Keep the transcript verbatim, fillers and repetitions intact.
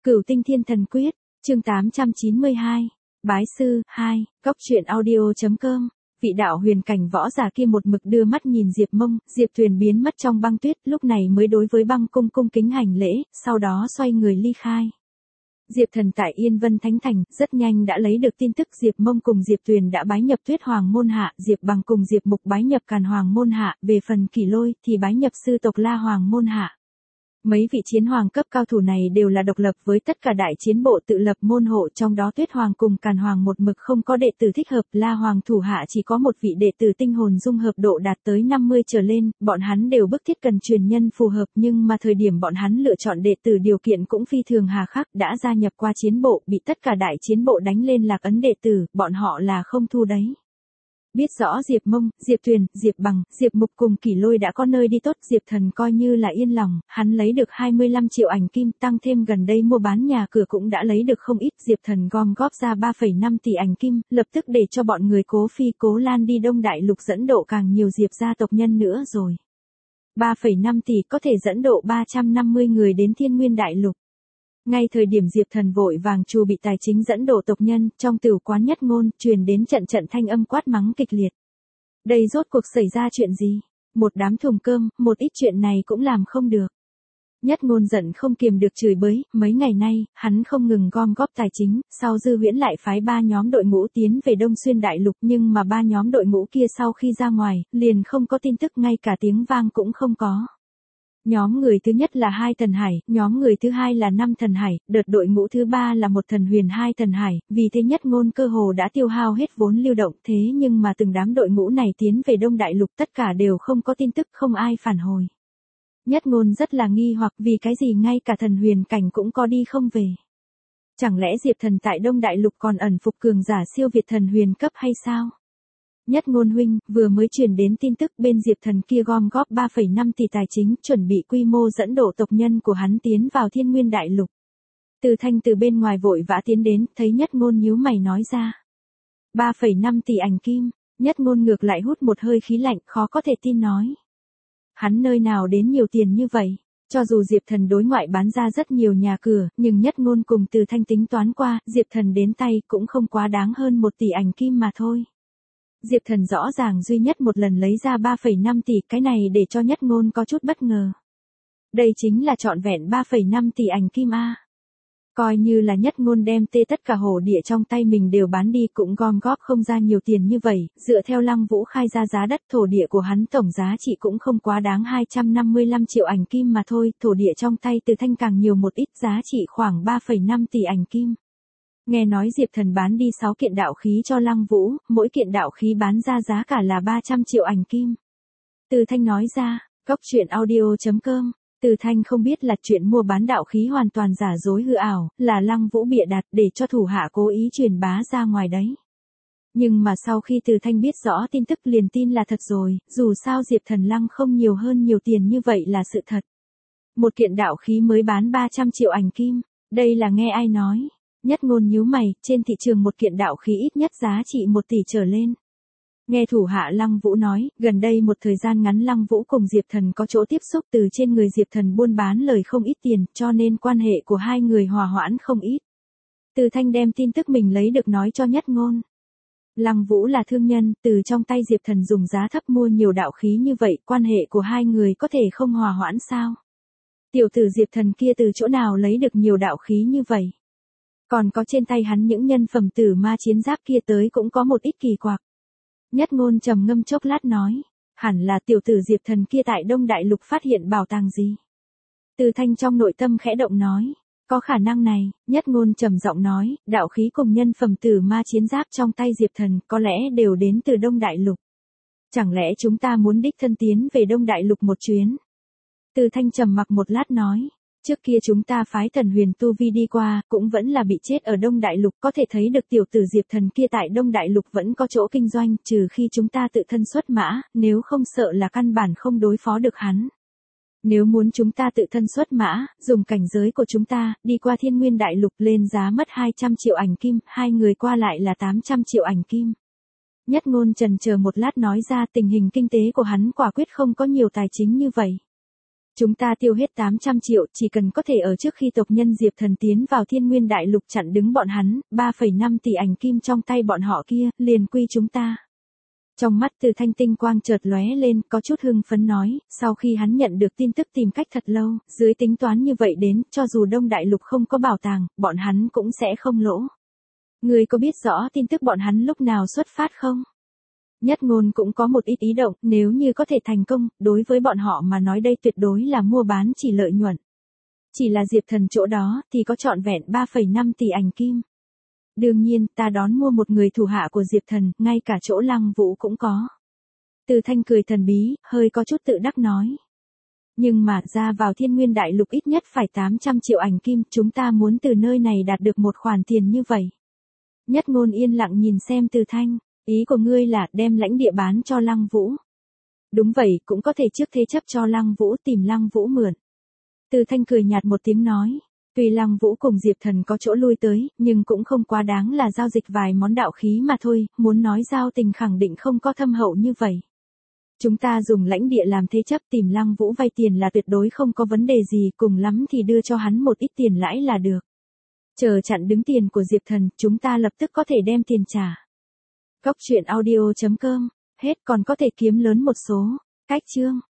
Cửu Tinh Thiên Thần Quyết, chương tám trăm chín mươi hai, Bái Sư, hai, Góc Truyện Audio chấm com. Vị đạo huyền cảnh võ giả kia một mực đưa mắt nhìn Diệp Mông, Diệp Tuyền biến mất trong băng tuyết, lúc này mới đối với băng cung cung kính hành lễ, sau đó xoay người ly khai. Diệp Thần tại Yên Vân Thánh Thành, rất nhanh đã lấy được tin tức Diệp Mông cùng Diệp Tuyền đã bái nhập Tuyết Hoàng môn hạ, Diệp Bằng cùng Diệp Mục bái nhập Càn Hoàng môn hạ, về phần Kỷ Lôi thì bái nhập sư tộc La Hoàng môn hạ. Mấy vị chiến hoàng cấp cao thủ này đều là độc lập với tất cả đại chiến bộ tự lập môn hộ, trong đó Tuyết Hoàng cùng Càn Hoàng một mực không có đệ tử thích hợp, La Hoàng thủ hạ chỉ có một vị đệ tử tinh hồn dung hợp độ đạt tới năm mươi trở lên, bọn hắn đều bức thiết cần truyền nhân phù hợp, nhưng mà thời điểm bọn hắn lựa chọn đệ tử điều kiện cũng phi thường hà khắc, đã gia nhập qua chiến bộ, bị tất cả đại chiến bộ đánh lên lạc ấn đệ tử, bọn họ là không thu đấy. Biết rõ Diệp Mông, Diệp Tuyền, Diệp Bằng, Diệp Mục cùng Kỷ Lôi đã có nơi đi tốt, Diệp Thần coi như là yên lòng, hắn lấy được hai mươi lăm triệu ảnh kim, tăng thêm gần đây mua bán nhà cửa cũng đã lấy được không ít, Diệp Thần gom góp ra ba phẩy năm tỷ ảnh kim, lập tức để cho bọn người Cố Phi Cố Lan đi Đông Đại Lục dẫn độ càng nhiều Diệp gia tộc nhân nữa rồi. ba phẩy năm tỷ có thể dẫn độ ba trăm năm mươi người đến Thiên Nguyên Đại Lục. Ngay thời điểm Diệp Thần vội vàng chu bị tài chính dẫn độ tộc nhân, trong tửu quán Nhất Ngôn truyền đến trận trận thanh âm quát mắng kịch liệt. Đây rốt cuộc xảy ra chuyện gì? Một đám thùng cơm, một ít chuyện này cũng làm không được. Nhất Ngôn giận không kiềm được chửi bới, mấy ngày nay, hắn không ngừng gom góp tài chính, sau Dư Huyễn lại phái ba nhóm đội ngũ tiến về Đông Xuyên Đại Lục, nhưng mà ba nhóm đội ngũ kia sau khi ra ngoài, liền không có tin tức, ngay cả tiếng vang cũng không có. Nhóm người thứ nhất là hai thần hải, nhóm người thứ hai là năm thần hải, đợt đội ngũ thứ ba là một thần huyền hai thần hải, vì thế Nhất Ngôn cơ hồ đã tiêu hao hết vốn lưu động, thế nhưng mà từng đám đội ngũ này tiến về Đông Đại Lục tất cả đều không có tin tức, không ai phản hồi. Nhất Ngôn rất là nghi hoặc vì cái gì ngay cả thần huyền cảnh cũng có đi không về. Chẳng lẽ Diệp Thần tại Đông Đại Lục còn ẩn phục cường giả siêu việt thần huyền cấp hay sao? Nhất Ngôn huynh, vừa mới truyền đến tin tức bên Diệp Thần kia gom góp ba phẩy năm tỷ tài chính, chuẩn bị quy mô dẫn độ tộc nhân của hắn tiến vào Thiên Nguyên Đại Lục. Từ Thanh từ bên ngoài vội vã tiến đến, thấy Nhất Ngôn nhíu mày nói ra. ba phẩy năm tỷ ảnh kim, Nhất Ngôn ngược lại hút một hơi khí lạnh, khó có thể tin nói. Hắn nơi nào đến nhiều tiền như vậy? Cho dù Diệp Thần đối ngoại bán ra rất nhiều nhà cửa, nhưng Nhất Ngôn cùng Từ Thanh tính toán qua, Diệp Thần đến tay cũng không quá đáng hơn một tỷ ảnh kim mà thôi. Diệp Thần rõ ràng duy nhất một lần lấy ra ba phẩy năm tỷ, cái này để cho Nhất Ngôn có chút bất ngờ. Đây chính là trọn vẹn ba phẩy năm tỷ ảnh kim a. Coi như là Nhất Ngôn đem tê tất cả hổ địa trong tay mình đều bán đi cũng gom góp không ra nhiều tiền như vậy, dựa theo Lăng Vũ khai ra giá đất thổ địa của hắn tổng giá trị cũng không quá đáng hai trăm năm mươi lăm triệu ảnh kim mà thôi, thổ địa trong tay Từ Thanh càng nhiều một ít, giá trị khoảng ba phẩy năm tỷ ảnh kim. Nghe nói Diệp Thần bán đi sáu kiện đạo khí cho Lăng Vũ, mỗi kiện đạo khí bán ra giá cả là ba trăm triệu ảnh kim. Từ Thanh nói ra, Góc Truyện Audio chấm com. Từ Thanh không biết là chuyện mua bán đạo khí hoàn toàn giả dối hư ảo, là Lăng Vũ bịa đặt để cho thủ hạ cố ý truyền bá ra ngoài đấy. Nhưng mà sau khi Từ Thanh biết rõ tin tức liền tin là thật rồi, dù sao Diệp Thần Lăng không nhiều hơn nhiều tiền như vậy là sự thật. Một kiện đạo khí mới bán ba trăm triệu ảnh kim, đây là nghe ai nói? Nhất Ngôn nhíu mày, trên thị trường một kiện đạo khí ít nhất giá trị một tỷ trở lên. Nghe thủ hạ Lăng Vũ nói, gần đây một thời gian ngắn Lăng Vũ cùng Diệp Thần có chỗ tiếp xúc, từ trên người Diệp Thần buôn bán lời không ít tiền, cho nên quan hệ của hai người hòa hoãn không ít. Từ Thanh đem tin tức mình lấy được nói cho Nhất Ngôn. Lăng Vũ là thương nhân, từ trong tay Diệp Thần dùng giá thấp mua nhiều đạo khí như vậy, quan hệ của hai người có thể không hòa hoãn sao? Tiểu tử Diệp Thần kia từ chỗ nào lấy được nhiều đạo khí như vậy? Còn có trên tay hắn những nhân phẩm tử ma chiến giáp kia tới cũng có một ít kỳ quặc. Nhất Ngôn trầm ngâm chốc lát nói, hẳn là tiểu tử Diệp Thần kia tại Đông Đại Lục phát hiện bảo tàng gì. Từ Thanh trong nội tâm khẽ động nói, có khả năng này. Nhất Ngôn trầm giọng nói, đạo khí cùng nhân phẩm tử ma chiến giáp trong tay Diệp Thần có lẽ đều đến từ Đông Đại Lục. Chẳng lẽ chúng ta muốn đích thân tiến về Đông Đại Lục một chuyến? Từ Thanh trầm mặc một lát nói. Trước kia chúng ta phái thần huyền tu vi đi qua, cũng vẫn là bị chết ở Đông Đại Lục, có thể thấy được tiểu tử Diệp Thần kia tại Đông Đại Lục vẫn có chỗ kinh doanh, trừ khi chúng ta tự thân xuất mã, nếu không sợ là căn bản không đối phó được hắn. Nếu muốn chúng ta tự thân xuất mã, dùng cảnh giới của chúng ta, đi qua Thiên Nguyên Đại Lục lên giá mất hai trăm triệu ảnh kim, hai người qua lại là tám trăm triệu ảnh kim. Nhất Ngôn chần chờ một lát nói ra tình hình kinh tế của hắn quả quyết không có nhiều tài chính như vậy. Chúng ta tiêu hết tám trăm triệu, chỉ cần có thể ở trước khi tộc nhân Diệp Thần tiến vào Thiên Nguyên Đại Lục chặn đứng bọn hắn, ba phẩy năm tỷ ảnh kim trong tay bọn họ kia, liền quy chúng ta. Trong mắt Từ Thanh tinh quang chợt lóe lên, có chút hưng phấn nói, sau khi hắn nhận được tin tức tìm cách thật lâu, dưới tính toán như vậy đến, cho dù Đông Đại Lục không có bảo tàng, bọn hắn cũng sẽ không lỗ. Ngươi có biết rõ tin tức bọn hắn lúc nào xuất phát không? Nhất Ngôn cũng có một ít ý động, nếu như có thể thành công, đối với bọn họ mà nói đây tuyệt đối là mua bán chỉ lợi nhuận. Chỉ là Diệp Thần chỗ đó, thì có trọn vẹn ba phẩy năm tỷ ảnh kim. Đương nhiên, ta đón mua một người thủ hạ của Diệp Thần, ngay cả chỗ Lăng Vũ cũng có. Từ Thanh cười thần bí, hơi có chút tự đắc nói. Nhưng mà, ra vào Thiên Nguyên Đại Lục ít nhất phải tám trăm triệu ảnh kim, chúng ta muốn từ nơi này đạt được một khoản tiền như vậy. Nhất Ngôn yên lặng nhìn xem Từ Thanh, ý của ngươi là đem lãnh địa bán cho Lăng Vũ. Đúng vậy, cũng có thể trước thế chấp cho Lăng Vũ tìm Lăng Vũ mượn. Từ Thanh cười nhạt một tiếng nói. Tuy Lăng Vũ cùng Diệp Thần có chỗ lui tới, nhưng cũng không quá đáng là giao dịch vài món đạo khí mà thôi, muốn nói giao tình khẳng định không có thâm hậu như vậy. Chúng ta dùng lãnh địa làm thế chấp tìm Lăng Vũ vay tiền là tuyệt đối không có vấn đề gì, cùng lắm thì đưa cho hắn một ít tiền lãi là được. Chờ chặn đứng tiền của Diệp Thần, chúng ta lập tức có thể đem tiền trả. Góc truyện audio chấm com, hết còn có thể kiếm lớn một số. Cách chương